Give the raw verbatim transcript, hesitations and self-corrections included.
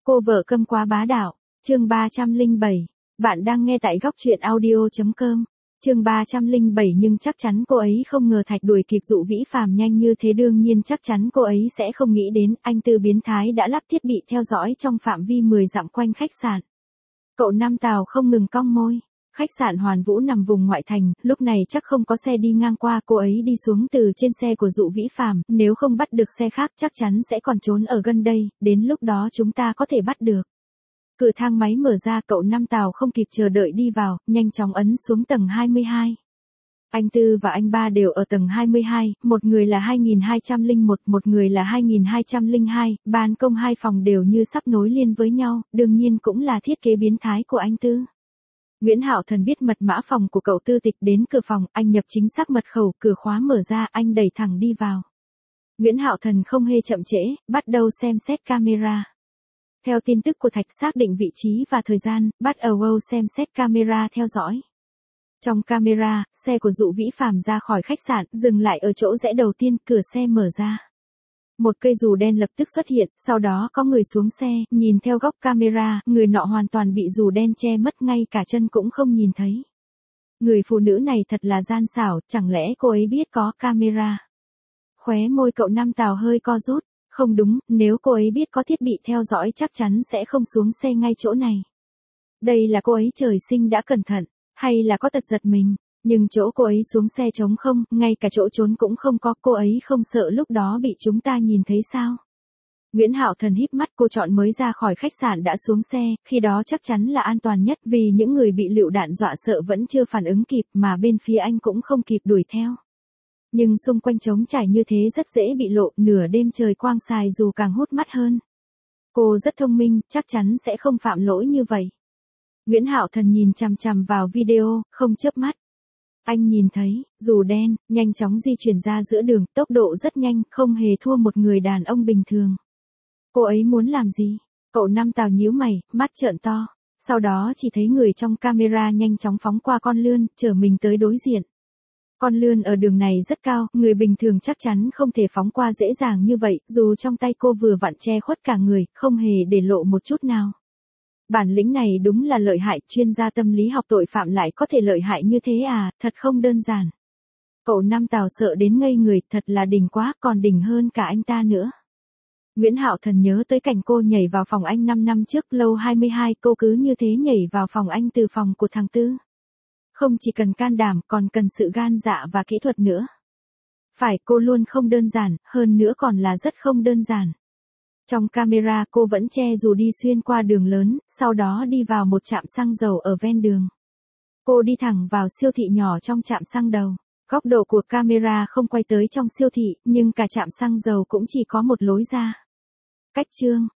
Cô vợ câm quá bá đạo, chương ba trăm lẻ bảy. Bạn đang nghe tại góc truyện audio.com. Chương ba trăm lẻ bảy nhưng chắc chắn cô ấy không ngờ Thạch đuổi kịp Dụ Vĩ Phàm nhanh như thế, đương nhiên chắc chắn cô ấy sẽ không nghĩ đến anh Tư biến thái đã lắp thiết bị theo dõi trong phạm vi mười dặm quanh khách sạn. Cậu Nam Tào không ngừng cong môi. Khách sạn Hoàn Vũ nằm vùng ngoại thành, lúc này chắc không có xe đi ngang qua, cô ấy đi xuống từ trên xe của Dụ Vĩ Phàm, nếu không bắt được xe khác chắc chắn sẽ còn trốn ở gần đây, đến lúc đó chúng ta có thể bắt được. Cửa thang máy mở ra, cậu Nam Tào không kịp chờ đợi đi vào, nhanh chóng ấn xuống tầng hai mươi hai. Anh Tư và anh Ba đều ở tầng hai mươi hai, một người là hai nghìn hai trăm lẻ một, một người là hai nghìn hai trăm lẻ hai, ban công hai phòng đều như sắp nối liền với nhau, đương nhiên cũng là thiết kế biến thái của anh Tư. Nguyễn Hạo Thần biết mật mã phòng của cậu Tư Tịch, đến cửa phòng, anh nhập chính xác mật khẩu, cửa khóa mở ra, anh đẩy thẳng đi vào. Nguyễn Hạo Thần không hề chậm trễ, bắt đầu xem xét camera. Theo tin tức của Thạch xác định vị trí và thời gian, bắt đầu xem xét camera theo dõi. Trong camera, xe của Dụ Vĩ Phàm ra khỏi khách sạn, dừng lại ở chỗ rẽ đầu tiên, cửa xe mở ra. Một cây dù đen lập tức xuất hiện, sau đó có người xuống xe, nhìn theo góc camera, người nọ hoàn toàn bị dù đen che mất, ngay cả chân cũng không nhìn thấy. Người phụ nữ này thật là gian xảo, chẳng lẽ cô ấy biết có camera? Khóe môi cậu Nam Tào hơi co rút, không đúng, nếu cô ấy biết có thiết bị theo dõi chắc chắn sẽ không xuống xe ngay chỗ này. Đây là cô ấy trời sinh đã cẩn thận, hay là có tật giật mình? Nhưng chỗ cô ấy xuống xe trống không, ngay cả chỗ trốn cũng không có, cô ấy không sợ lúc đó bị chúng ta nhìn thấy sao? Nguyễn Hạo Thần híp mắt, cô chọn mới ra khỏi khách sạn đã xuống xe, khi đó chắc chắn là an toàn nhất, vì những người bị lựu đạn dọa sợ vẫn chưa phản ứng kịp, mà bên phía anh cũng không kịp đuổi theo. Nhưng xung quanh trống trải như thế rất dễ bị lộ, nửa đêm trời quang xài dù càng hút mắt hơn. Cô rất thông minh, chắc chắn sẽ không phạm lỗi như vậy. Nguyễn Hạo Thần nhìn chằm chằm vào video, không chớp mắt. Anh nhìn thấy, dù đen, nhanh chóng di chuyển ra giữa đường, tốc độ rất nhanh, không hề thua một người đàn ông bình thường. Cô ấy muốn làm gì? Cậu Nam Tào nhíu mày, mắt trợn to. Sau đó chỉ thấy người trong camera nhanh chóng phóng qua con lươn, chở mình tới đối diện. Con lươn ở đường này rất cao, người bình thường chắc chắn không thể phóng qua dễ dàng như vậy, dù trong tay cô vừa vặn che khuất cả người, không hề để lộ một chút nào. Bản lĩnh này đúng là lợi hại, chuyên gia tâm lý học tội phạm lại có thể lợi hại như thế à, thật không đơn giản. Cậu Nam Tào sợ đến ngây người, thật là đỉnh quá, còn đỉnh hơn cả anh ta nữa. Nguyễn Hạo Thần nhớ tới cảnh cô nhảy vào phòng anh năm năm trước, lâu hai mươi hai, cô cứ như thế nhảy vào phòng anh từ phòng của thằng Tư. Không chỉ cần can đảm, còn cần sự gan dạ và kỹ thuật nữa. Phải, cô luôn không đơn giản, hơn nữa còn là rất không đơn giản. Trong camera cô vẫn che dù đi xuyên qua đường lớn, sau đó đi vào một trạm xăng dầu ở ven đường. Cô đi thẳng vào siêu thị nhỏ trong trạm xăng dầu. Góc độ của camera không quay tới trong siêu thị, nhưng cả trạm xăng dầu cũng chỉ có một lối ra. Cách chương,